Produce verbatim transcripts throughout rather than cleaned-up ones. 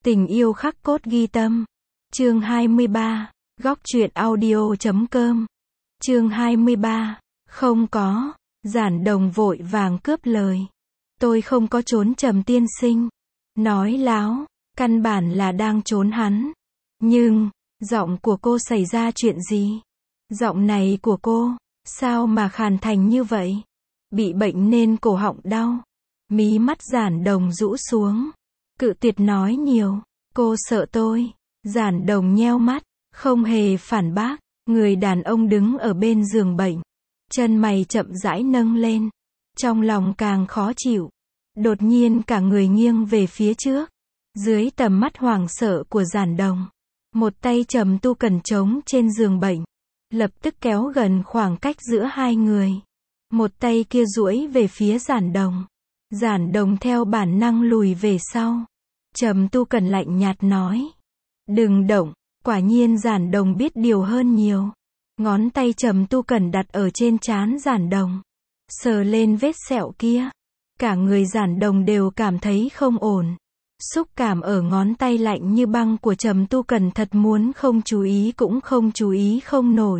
Tình yêu khắc cốt ghi tâm. Chương hai mươi ba. Góc truyện audio chấm com. Chương hai mươi ba. Không có. Giản Đồng vội vàng cướp lời. Tôi không có trốn Trầm tiên sinh. Nói láo, căn bản là đang trốn hắn. Nhưng, giọng của cô xảy ra chuyện gì? Giọng này của cô, sao mà khàn thành như vậy? Bị bệnh nên cổ họng đau. Mí mắt Giản Đồng rũ xuống. Cự tuyệt nói nhiều. Cô sợ tôi. Giản Đồng nheo mắt, không hề phản bác. Người đàn ông đứng ở bên giường bệnh. Chân mày chậm rãi nâng lên. Trong lòng càng khó chịu. Đột nhiên cả người nghiêng về phía trước. Dưới tầm mắt hoảng sợ của Giản Đồng, một tay Trầm Tu Cần trống trên giường bệnh, lập tức kéo gần khoảng cách giữa hai người. Một tay kia duỗi về phía Giản Đồng. Giản Đồng theo bản năng lùi về sau. Trầm Tu Cần lạnh nhạt nói. Đừng động. Quả nhiên Giản Đồng biết điều hơn nhiều. Ngón tay Trầm Tu Cần đặt ở trên trán Giản Đồng. Sờ lên vết sẹo kia. Cả người Giản Đồng đều cảm thấy không ổn. Xúc cảm ở ngón tay lạnh như băng của Trầm Tu Cần thật muốn không chú ý cũng không chú ý không nổi.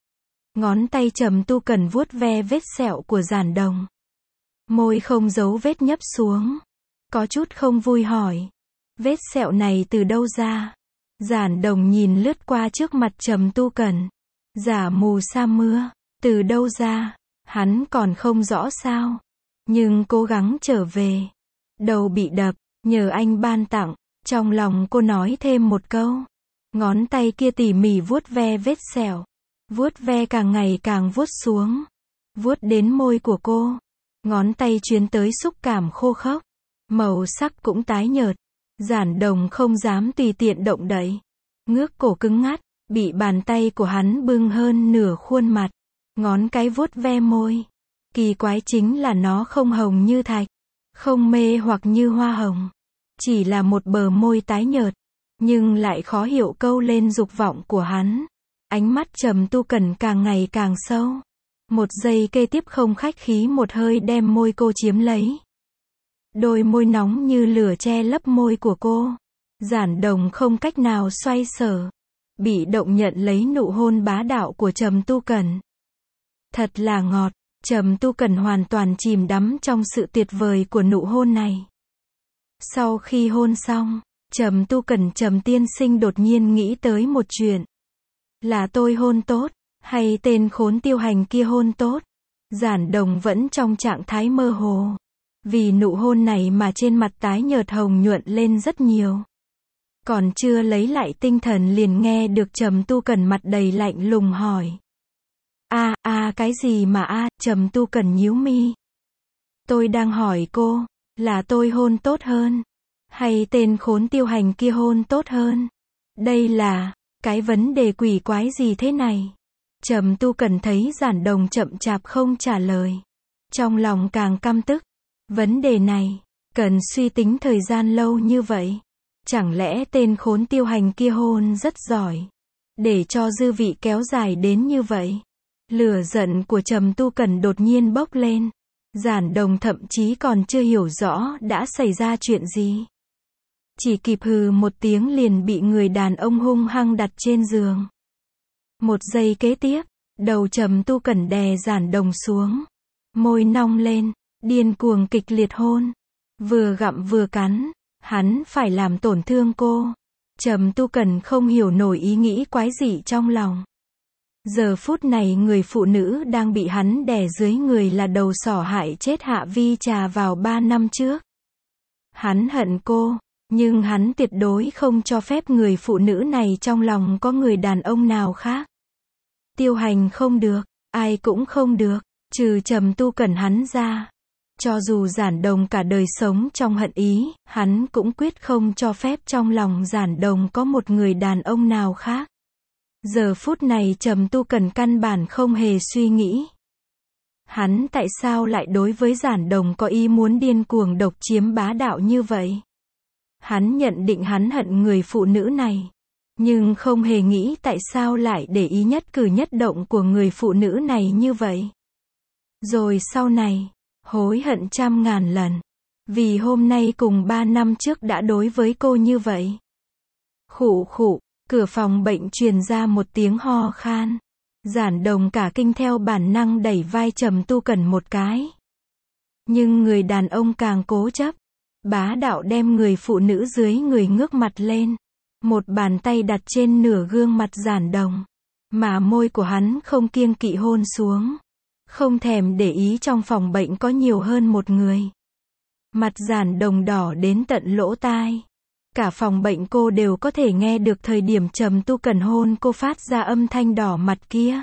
Ngón tay Trầm Tu Cần vuốt ve vết sẹo của Giản Đồng. Môi không giấu vết nhấp xuống. Có chút không vui hỏi. Vết sẹo này từ đâu ra? Giản Đồng nhìn lướt qua trước mặt Trầm Tu Cần. Giả mù sa mưa. Từ đâu ra? Hắn còn không rõ sao? Nhưng cố gắng trở về. Đầu bị đập. Nhờ anh ban tặng. Trong lòng cô nói thêm một câu. Ngón tay kia tỉ mỉ vuốt ve vết sẹo. Vuốt ve càng ngày càng vuốt xuống. Vuốt đến môi của cô. Ngón tay chuyến tới xúc cảm khô khốc. Màu sắc cũng tái nhợt. Giản Đồng không dám tùy tiện động đậy. Ngước cổ cứng ngắt. Bị bàn tay của hắn bưng hơn nửa khuôn mặt. Ngón cái vuốt ve môi. Kỳ quái chính là nó không hồng như thạch. Không mê hoặc như hoa hồng. Chỉ là một bờ môi tái nhợt. Nhưng lại khó hiểu câu lên dục vọng của hắn. Ánh mắt Trầm Tu Cần càng ngày càng sâu. Một giây kế tiếp không khách khí một hơi đem môi cô chiếm lấy. Đôi môi nóng như lửa che lấp môi của cô. Giản Đồng không cách nào xoay sở. Bị động nhận lấy nụ hôn bá đạo của Trầm Tu Cần. Thật là ngọt. Trầm Tu Cần hoàn toàn chìm đắm trong sự tuyệt vời của nụ hôn này. Sau khi hôn xong, Trầm Tu Cần Trầm tiên sinh đột nhiên nghĩ tới một chuyện. Là tôi hôn tốt, hay tên khốn Tiêu Hành kia hôn tốt? Giản Đồng vẫn trong trạng thái mơ hồ. Vì nụ hôn này mà trên mặt tái nhợt hồng nhuận lên rất nhiều. Còn chưa lấy lại tinh thần liền nghe được Trầm Tu Cần mặt đầy lạnh lùng hỏi. A, a cái gì mà a? Trầm Tu Cần nhíu mi. Tôi đang hỏi cô, là tôi hôn tốt hơn, hay tên khốn Tiêu Hành kia hôn tốt hơn? Đây là, cái vấn đề quỷ quái gì thế này? Trầm Tu Cần thấy Giản Đồng chậm chạp không trả lời. Trong lòng càng căm tức. Vấn đề này, cần suy tính thời gian lâu như vậy. Chẳng lẽ tên khốn Tiêu Hành kia hôn rất giỏi, để cho dư vị kéo dài đến như vậy? Lửa giận của Trầm Tu Cần đột nhiên bốc lên. Giản Đồng thậm chí còn chưa hiểu rõ đã xảy ra chuyện gì. Chỉ kịp hừ một tiếng liền bị người đàn ông hung hăng đặt trên giường. Một giây kế tiếp, đầu Trầm Tu Cần đè Giản Đồng xuống. Môi nong lên, điên cuồng kịch liệt hôn. Vừa gặm vừa cắn. Hắn phải làm tổn thương cô. Trầm Tu Cần không hiểu nổi ý nghĩ quái dị trong lòng. Giờ phút này người phụ nữ đang bị hắn đè dưới người là đầu sỏ hại chết Hạ Vi Trà vào ba năm trước. Hắn hận cô, nhưng hắn tuyệt đối không cho phép người phụ nữ này trong lòng có người đàn ông nào khác. Tiêu Hành không được, ai cũng không được, trừ Trầm Tu Cần hắn ra. Cho dù Giản Đồng cả đời sống trong hận ý, hắn cũng quyết không cho phép trong lòng Giản Đồng có một người đàn ông nào khác. Giờ phút này Trầm Tu Cần căn bản không hề suy nghĩ. Hắn tại sao lại đối với Giản Đồng có ý muốn điên cuồng độc chiếm bá đạo như vậy? Hắn nhận định hắn hận người phụ nữ này. Nhưng không hề nghĩ tại sao lại để ý nhất cử nhất động của người phụ nữ này như vậy. Rồi sau này, hối hận trăm ngàn lần. Vì hôm nay cùng ba năm trước đã đối với cô như vậy. Khụ khụ, cửa phòng bệnh truyền ra một tiếng ho khan. Giản Đồng cả kinh theo bản năng đẩy vai Trầm Tu Cẩn một cái. Nhưng người đàn ông càng cố chấp. Bá đạo đem người phụ nữ dưới người ngước mặt lên. Một bàn tay đặt trên nửa gương mặt Giản Đồng. Mà môi của hắn không kiêng kỵ hôn xuống. Không thèm để ý trong phòng bệnh có nhiều hơn một người. Mặt Giản Đồng đỏ đến tận lỗ tai. Cả phòng bệnh cô đều có thể nghe được thời điểm Trầm Tu Cẩn hôn cô phát ra âm thanh đỏ mặt kia.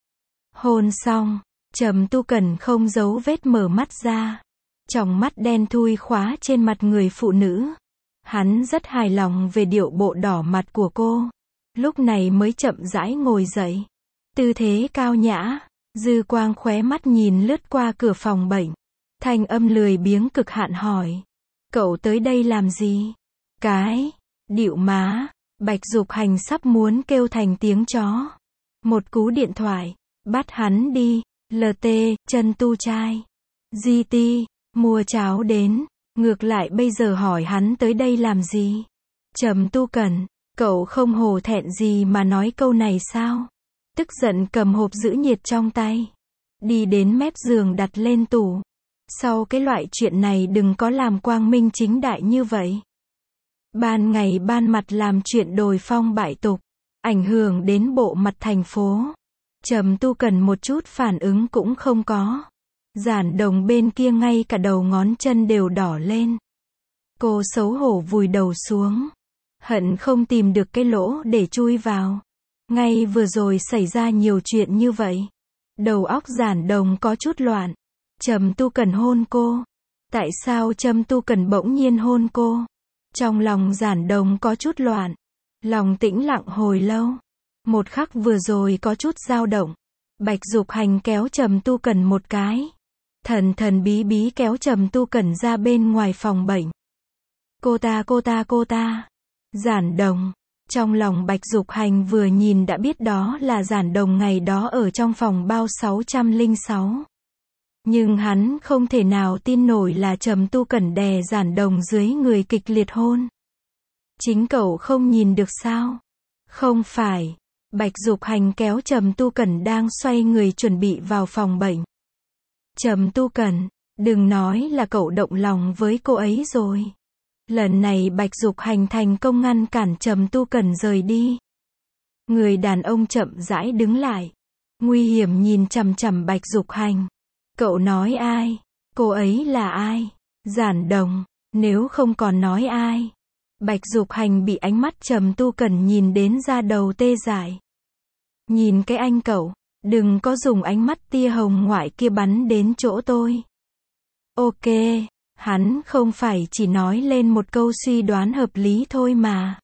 Hôn xong, Trầm Tu Cẩn không giấu vết mở mắt ra. Tròng mắt đen thui khóa trên mặt người phụ nữ. Hắn rất hài lòng về điệu bộ đỏ mặt của cô. Lúc này mới chậm rãi ngồi dậy. Tư thế cao nhã, dư quang khóe mắt nhìn lướt qua cửa phòng bệnh. Thanh âm lười biếng cực hạn hỏi. Cậu tới đây làm gì? Cái, điệu má, Bạch Dục Hành sắp muốn kêu thành tiếng chó. Một cú điện thoại, bắt hắn đi, lờ tê, chân tu trai. giê tê, mua cháo đến, ngược lại bây giờ hỏi hắn tới đây làm gì? Trầm Tu Cẩn, cậu không hổ thẹn gì mà nói câu này sao? Tức giận cầm hộp giữ nhiệt trong tay. Đi đến mép giường đặt lên tủ. Sau cái loại chuyện này đừng có làm quang minh chính đại như vậy. Ban ngày ban mặt làm chuyện đồi phong bại tục, ảnh hưởng đến bộ mặt thành phố. Trầm Tu Cẩn một chút phản ứng cũng không có. Giản Đồng bên kia ngay cả đầu ngón chân đều đỏ lên. Cô xấu hổ vùi đầu xuống. Hận không tìm được cái lỗ để chui vào. Ngay vừa rồi xảy ra nhiều chuyện như vậy. Đầu óc Giản Đồng có chút loạn. Trầm Tu Cẩn hôn cô. Tại sao Trầm Tu Cẩn bỗng nhiên hôn cô? Trong lòng Giản Đồng có chút loạn. Lòng tĩnh lặng hồi lâu. Một khắc vừa rồi có chút dao động. Bạch Dục Hành kéo Trầm Tu Cẩn một cái. Thần thần bí bí kéo Trầm Tu Cẩn ra bên ngoài phòng bệnh. Cô ta cô ta cô ta. Giản Đồng. Trong lòng Bạch Dục Hành vừa nhìn đã biết đó là Giản Đồng ngày đó ở trong phòng bao sáu trăm lẻ sáu. Nhưng hắn không thể nào tin nổi là Trầm Tu Cẩn đè Giản Đồng dưới người kịch liệt hôn. Chính cậu không nhìn được sao? Không phải. Bạch Dục Hành kéo Trầm Tu Cẩn đang xoay người chuẩn bị vào phòng bệnh. Trầm Tu Cẩn, đừng nói là cậu động lòng với cô ấy rồi. Lần này Bạch Dục Hành thành công ngăn cản Trầm Tu Cẩn rời đi. Người đàn ông chậm rãi đứng lại. Nguy hiểm nhìn chằm chằm Bạch Dục Hành. Cậu nói ai? Cô ấy là ai? Giản Đồng, nếu không còn nói ai. Bạch Dục Hành bị ánh mắt Trầm Tu Cẩn nhìn đến da đầu tê dại. Nhìn cái anh cậu, đừng có dùng ánh mắt tia hồng ngoại kia bắn đến chỗ tôi. Ok, hắn không phải chỉ nói lên một câu suy đoán hợp lý thôi mà.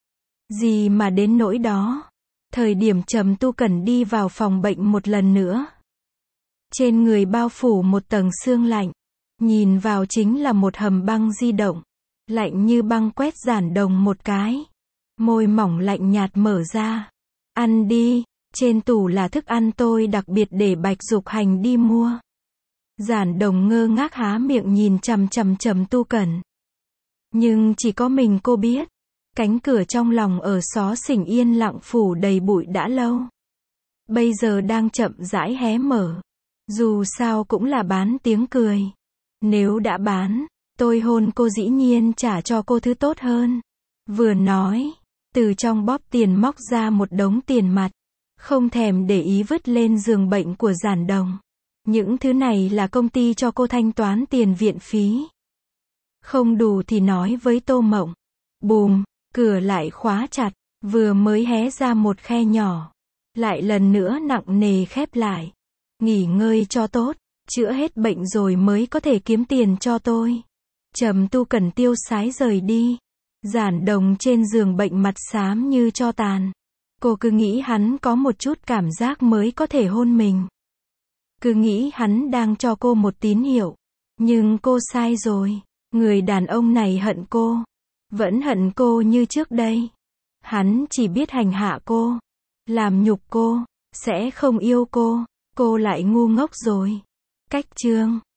Gì mà đến nỗi đó. Thời điểm Trầm Tu Cẩn đi vào phòng bệnh một lần nữa. Trên người bao phủ một tầng sương lạnh. Nhìn vào chính là một hầm băng di động. Lạnh như băng quét Giản Đồng một cái. Môi mỏng lạnh nhạt mở ra. Ăn đi, trên tủ là thức ăn tôi đặc biệt để Bạch Dục Hành đi mua. Giản Đồng ngơ ngác há miệng nhìn chằm chằm Trầm Tu Cẩn. Nhưng chỉ có mình cô biết. Cánh cửa trong lòng ở xó xỉnh yên lặng phủ đầy bụi đã lâu. Bây giờ đang chậm rãi hé mở. Dù sao cũng là bán tiếng cười. Nếu đã bán, tôi hôn cô dĩ nhiên trả cho cô thứ tốt hơn. Vừa nói, từ trong bóp tiền móc ra một đống tiền mặt. Không thèm để ý vứt lên giường bệnh của Giản Đồng. Những thứ này là công ty cho cô thanh toán tiền viện phí. Không đủ thì nói với Tô Mộng. Bùm, cửa lại khóa chặt, vừa mới hé ra một khe nhỏ. Lại lần nữa nặng nề khép lại. Nghỉ ngơi cho tốt, chữa hết bệnh rồi mới có thể kiếm tiền cho tôi. Trầm Tu Cẩn tiêu sái rời đi. Giản Đồng trên giường bệnh mặt xám như tro tàn. Cô cứ nghĩ hắn có một chút cảm giác mới có thể hôn mình. Cứ nghĩ hắn đang cho cô một tín hiệu. Nhưng cô sai rồi. Người đàn ông này hận cô. Vẫn hận cô như trước đây. Hắn chỉ biết hành hạ cô. Làm nhục cô. Sẽ không yêu cô. Cô lại ngu ngốc rồi. Cách chương